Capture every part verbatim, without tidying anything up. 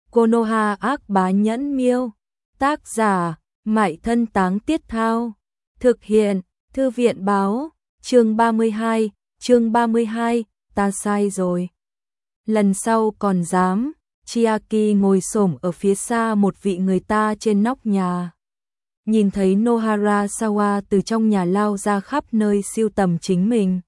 Konoha ác bá nhẫn miêu. Tác giả, Mại Thân Táng Tiết Thao. Thực hiện, Thư viện báo. Chương ba mươi hai, chương ba mươi hai, ta sai rồi. Lần sau còn dám. Chiaki ngồi xổm ở phía xa một vị người ta trên nóc nhà. Nhìn thấy Nohara Sawa từ trong nhà lao ra khắp nơi siêu tầm chính mình.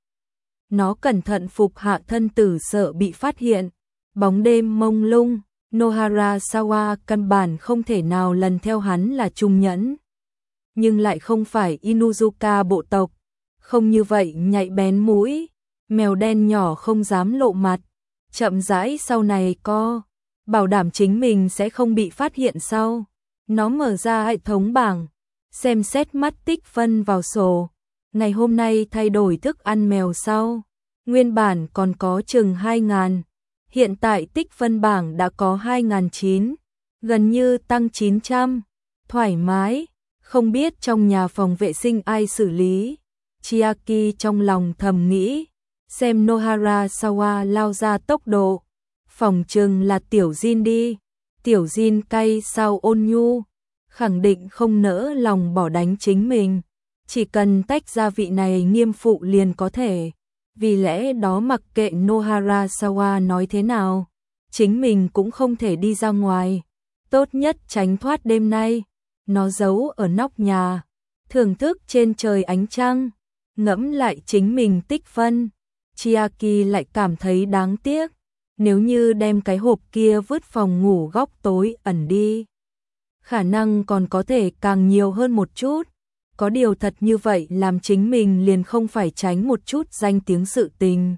Nó cẩn thận phục hạ thân tử sợ bị phát hiện. Bóng đêm mông lung, Nohara Sawa căn bản không thể nào lần theo hắn là trung nhẫn. Nhưng lại không phải Inuzuka bộ tộc. Không như vậy nhạy bén mũi. Mèo đen nhỏ không dám lộ mặt. Chậm rãi sau này co. Bảo đảm chính mình sẽ không bị phát hiện sau. Nó mở ra hệ thống bảng. Xem xét mắt tích phân vào sổ. Ngày hôm nay thay đổi thức ăn mèo sau. Nguyên bản còn có chừng hai ngàn. Hiện tại tích phân bảng đã có hai nghìn chín trăm. Gần như tăng chín trăm. Thoải mái. Không biết trong nhà phòng vệ sinh ai xử lý. Chiaki trong lòng thầm nghĩ. Xem Nohara Sawa lao ra tốc độ. Phòng chừng là tiểu Jin đi. Tiểu Jin cay sao ôn nhu. Khẳng định không nỡ lòng bỏ đánh chính mình. Chỉ cần tách gia vị này nghiêm phụ liền có thể. Vì lẽ đó mặc kệ Nohara Sawa nói thế nào. Chính mình cũng không thể đi ra ngoài. Tốt nhất tránh thoát đêm nay. Nó giấu ở nóc nhà. Thưởng thức trên trời ánh trăng. Ngẫm lại chính mình tích phân. Chiaki lại cảm thấy đáng tiếc. Nếu như đem cái hộp kia vứt phòng ngủ góc tối ẩn đi. Khả năng còn có thể càng nhiều hơn một chút. Có điều thật như vậy làm chính mình liền không phải tránh một chút danh tiếng sự tình.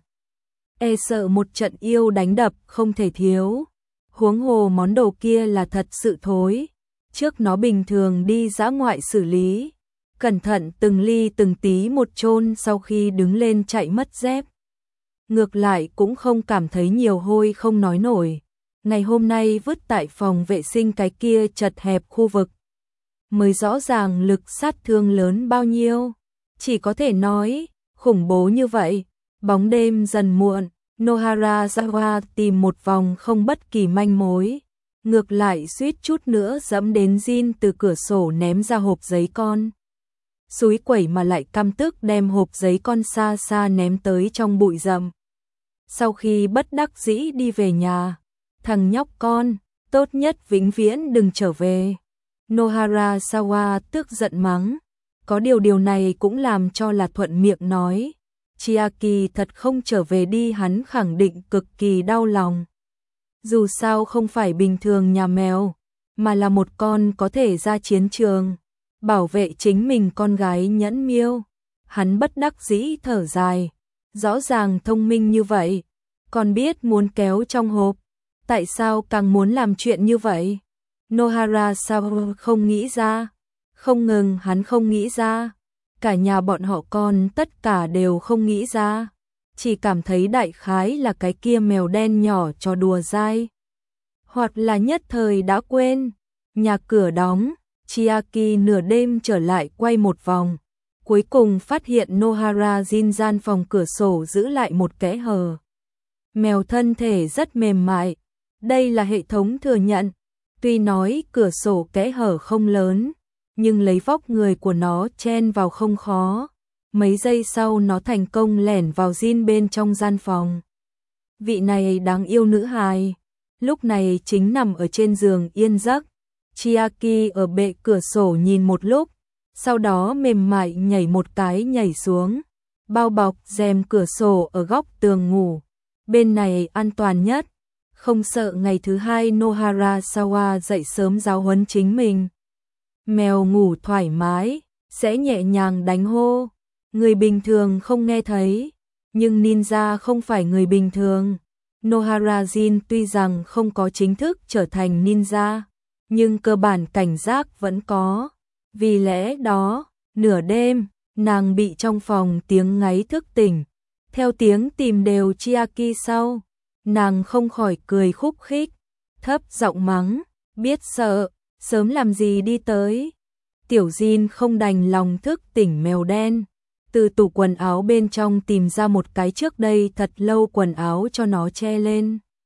E sợ một trận yêu đánh đập không thể thiếu. Huống hồ món đồ kia là thật sự thối. Trước nó bình thường đi dã ngoại xử lý. Cẩn thận từng ly từng tí một chôn sau khi đứng lên chạy mất dép. Ngược lại cũng không cảm thấy nhiều hôi không nói nổi. Ngày hôm nay vứt tại phòng vệ sinh cái kia chật hẹp khu vực. Mới rõ ràng lực sát thương lớn bao nhiêu. Chỉ có thể nói, khủng bố như vậy. Bóng đêm dần muộn, Nohara Sawa tìm một vòng không bất kỳ manh mối. Ngược lại suýt chút nữa dẫm đến Jin từ cửa sổ ném ra hộp giấy con. Xúi quẩy mà lại căm tức đem hộp giấy con xa xa ném tới trong bụi rậm. Sau khi bất đắc dĩ đi về nhà, thằng nhóc con, tốt nhất vĩnh viễn đừng trở về. Nohara Sawa tức giận mắng. Có điều điều này cũng làm cho là thuận miệng nói. Chiaki thật không trở về đi hắn khẳng định cực kỳ đau lòng. Dù sao không phải bình thường nhà mèo, mà là một con có thể ra chiến trường. Bảo vệ chính mình con gái nhẫn miêu. Hắn bất đắc dĩ thở dài. Rõ ràng thông minh như vậy. Còn biết muốn kéo trong hộp. Tại sao càng muốn làm chuyện như vậy? Nohara Sawa không nghĩ ra. Không ngừng hắn không nghĩ ra. Cả nhà bọn họ con tất cả đều không nghĩ ra. Chỉ cảm thấy đại khái là cái kia mèo đen nhỏ cho đùa dai. Hoặc là nhất thời đã quên. Nhà cửa đóng. Chiaki nửa đêm trở lại quay một vòng. Cuối cùng phát hiện Nohara Jin gian phòng cửa sổ giữ lại một kẽ hở. Mèo thân thể rất mềm mại. Đây là hệ thống thừa nhận. Tuy nói cửa sổ kẽ hở không lớn, nhưng lấy vóc người của nó chen vào không khó. Mấy giây sau nó thành công lẻn vào Jin bên trong gian phòng. Vị này đáng yêu nữ hài. Lúc này chính nằm ở trên giường yên giấc. Chiaki ở bệ cửa sổ nhìn một lúc. Sau đó mềm mại nhảy một cái nhảy xuống. Bao bọc rèm cửa sổ ở góc tường ngủ. Bên này an toàn nhất. Không sợ ngày thứ hai Nohara Sawa dậy sớm giáo huấn chính mình. Mèo ngủ thoải mái, sẽ nhẹ nhàng đánh hô. Người bình thường không nghe thấy. Nhưng ninja không phải người bình thường. Nohara Jin tuy rằng không có chính thức trở thành ninja. Nhưng cơ bản cảnh giác vẫn có. Vì lẽ đó, nửa đêm, nàng bị trong phòng tiếng ngáy thức tỉnh. Theo tiếng tìm đều Chiaki sau. Nàng không khỏi cười khúc khích. Thấp giọng mắng. Biết sợ, sớm làm gì đi tới. Tiểu Jin không đành lòng thức tỉnh mèo đen. Từ tủ quần áo bên trong tìm ra một cái trước đây thật lâu quần áo cho nó che lên.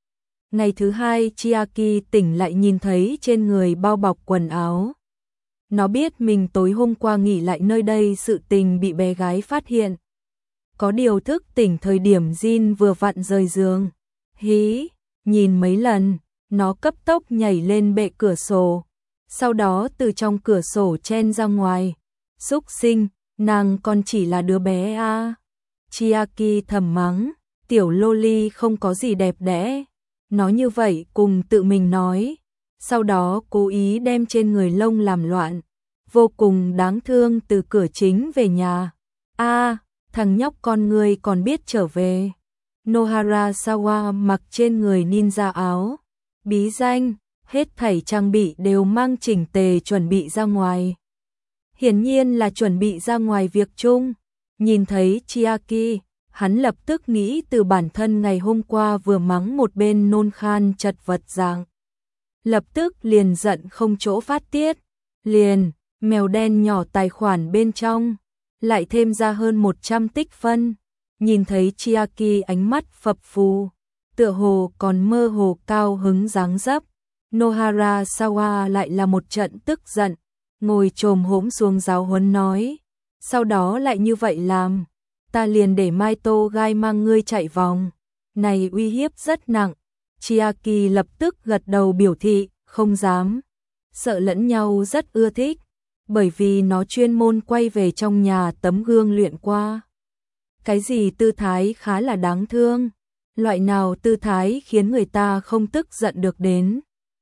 Ngày thứ hai Chiaki tỉnh lại nhìn thấy trên người bao bọc quần áo. Nó biết mình tối hôm qua nghỉ lại nơi đây sự tình bị bé gái phát hiện. Có điều thức tỉnh thời điểm Jin vừa vặn rời giường. Hí, nhìn mấy lần, nó cấp tốc nhảy lên bệ cửa sổ. Sau đó từ trong cửa sổ chen ra ngoài. Súc sinh, nàng còn chỉ là đứa bé à. Chiaki thầm mắng, tiểu loli không có gì đẹp đẽ. Nó như vậy cùng tự mình nói. Sau đó cố ý đem trên người lông làm loạn. Vô cùng đáng thương từ cửa chính về nhà. A, à, thằng nhóc con người còn biết trở về. Nohara Sawa mặc trên người ninja áo. Bí danh, hết thảy trang bị đều mang chỉnh tề chuẩn bị ra ngoài. Hiển nhiên là chuẩn bị ra ngoài việc chung. Nhìn thấy Chiaki, hắn lập tức nghĩ từ bản thân ngày hôm qua vừa mắng một bên nôn khan chật vật dạng. Lập tức liền giận không chỗ phát tiết. Liền, mèo đen nhỏ tài khoản bên trong, lại thêm ra hơn một trăm tích phân. Nhìn thấy Chiaki ánh mắt phập phù, tựa hồ còn mơ hồ cao hứng dáng dấp. Nohara Sawa lại là một trận tức giận, ngồi chồm hổm xuống giáo huấn nói. Sau đó lại như vậy làm, ta liền để Maito gai mang ngươi chạy vòng. Này uy hiếp rất nặng. Chiaki lập tức gật đầu biểu thị, không dám. Sợ lẫn nhau rất ưa thích, bởi vì nó chuyên môn quay về trong nhà tấm gương luyện qua. Cái gì tư thái khá là đáng thương, loại nào tư thái khiến người ta không tức giận được đến.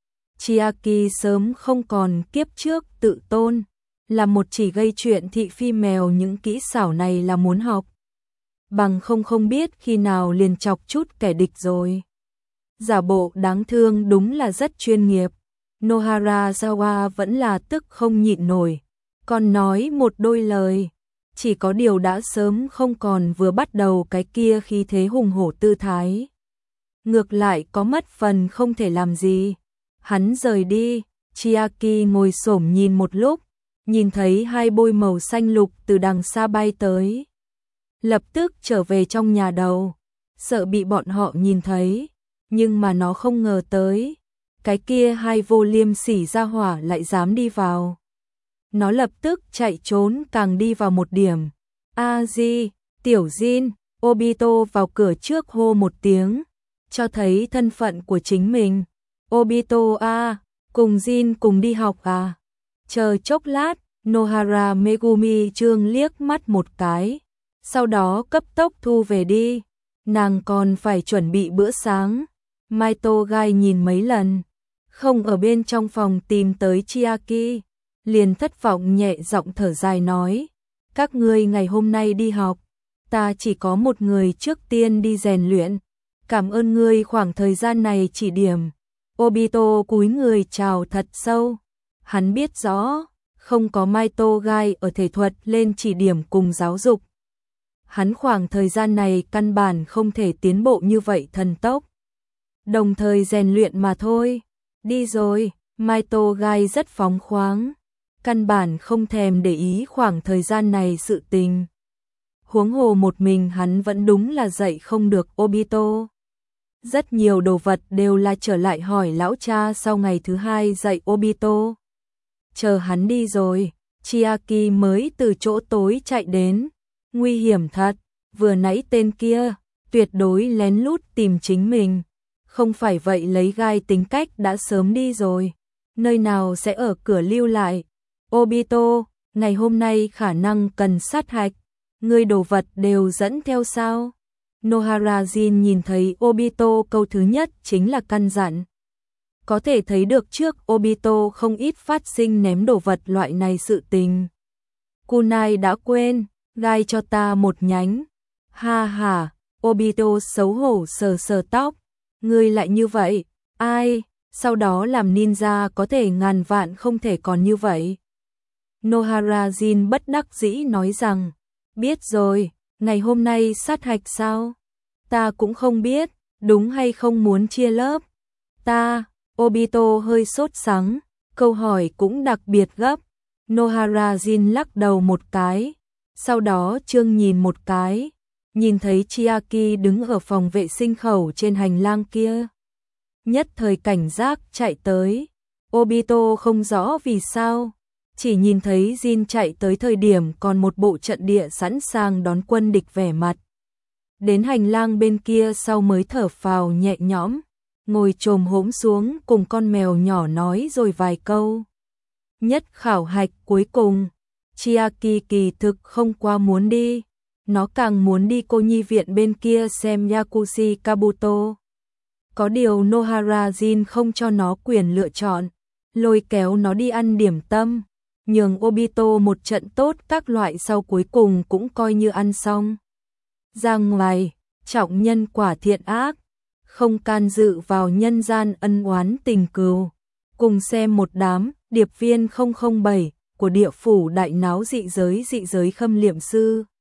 Chiaki sớm không còn kiếp trước tự tôn, là một chỉ gây chuyện thị phi mèo, những kỹ xảo này là muốn học. Bằng không không biết khi nào liền chọc chút kẻ địch rồi. Giả bộ đáng thương đúng là rất chuyên nghiệp. Nohara Sawa vẫn là tức không nhịn nổi, còn nói một đôi lời. Chỉ có điều đã sớm không còn vừa bắt đầu cái kia khí thế hùng hổ tư thái. Ngược lại có mất phần không thể làm gì. Hắn rời đi, Chiaki ngồi xổm nhìn một lúc, nhìn thấy hai bôi màu xanh lục từ đằng xa bay tới. Lập tức trở về trong nhà đầu, sợ bị bọn họ nhìn thấy, nhưng mà nó không ngờ tới. Cái kia hai vô liêm sỉ ra hỏa lại dám đi vào. Nó lập tức chạy trốn càng đi vào một điểm. A-di, tiểu Jin, Obito vào cửa trước hô một tiếng, cho thấy thân phận của chính mình. Obito a, cùng Jin cùng đi học à? Chờ chốc lát, Nohara Megumi trương liếc mắt một cái, sau đó cấp tốc thu về đi. Nàng còn phải chuẩn bị bữa sáng. Maito gai nhìn mấy lần, không ở bên trong phòng tìm tới Chiaki, liền thất vọng nhẹ giọng thở dài nói, các ngươi ngày hôm nay đi học, ta chỉ có một người trước tiên đi rèn luyện, cảm ơn ngươi khoảng thời gian này chỉ điểm. Obito cúi người chào thật sâu, hắn biết rõ, không có Maito gai ở thể thuật lên chỉ điểm cùng giáo dục. Hắn khoảng thời gian này căn bản không thể tiến bộ như vậy thần tốc. Đồng thời rèn luyện mà thôi. Đi rồi, Maito gai rất phóng khoáng, căn bản không thèm để ý khoảng thời gian này sự tình. Huống hồ một mình hắn vẫn đúng là dạy không được Obito. Rất nhiều đồ vật đều là trở lại hỏi lão cha sau ngày thứ hai dạy Obito. Chờ hắn đi rồi, Chiaki mới từ chỗ tối chạy đến. Nguy hiểm thật, vừa nãy tên kia, tuyệt đối lén lút tìm chính mình. Không phải vậy lấy gai tính cách đã sớm đi rồi. Nơi nào sẽ ở cửa lưu lại. Obito, ngày hôm nay khả năng cần sát hạch. Ngươi đồ vật đều dẫn theo sao? Nohara Jin nhìn thấy Obito câu thứ nhất chính là căn dặn. Có thể thấy được trước Obito không ít phát sinh ném đồ vật loại này sự tình. Kunai đã quên, gai cho ta một nhánh. Ha ha, Obito xấu hổ sờ sờ tóc. Ngươi lại như vậy, ai, sau đó làm ninja có thể ngàn vạn không thể còn như vậy. Nohara Jin bất đắc dĩ nói rằng, biết rồi, ngày hôm nay sát hạch sao? Ta cũng không biết, đúng hay không muốn chia lớp? Ta, Obito hơi sốt sắng, câu hỏi cũng đặc biệt gấp. Nohara Jin lắc đầu một cái, sau đó trương nhìn một cái, nhìn thấy Chiaki đứng ở phòng vệ sinh khẩu trên hành lang kia. nhất thời cảnh giác chạy tới. Obito không rõ vì sao, chỉ nhìn thấy Jin chạy tới thời điểm còn một bộ trận địa sẵn sàng đón quân địch vẻ mặt. Đến hành lang bên kia sau mới thở phào nhẹ nhõm, ngồi chồm hổm xuống cùng con mèo nhỏ nói rồi vài câu. Nhất khảo hạch cuối cùng, Chiaki kỳ thực không quá muốn đi, nó càng muốn đi cô nhi viện bên kia xem Yakushi Kabuto. Có điều Nohara Jin không cho nó quyền lựa chọn, lôi kéo nó đi ăn điểm tâm, nhường Obito một trận tốt các loại sau cuối cùng cũng coi như ăn xong. Ra ngoài, trọng nhân quả thiện ác, không can dự vào nhân gian ân oán tình cừu, cùng xem một đám điệp viên không không bảy của địa phủ đại náo dị giới dị giới khâm liệm sư.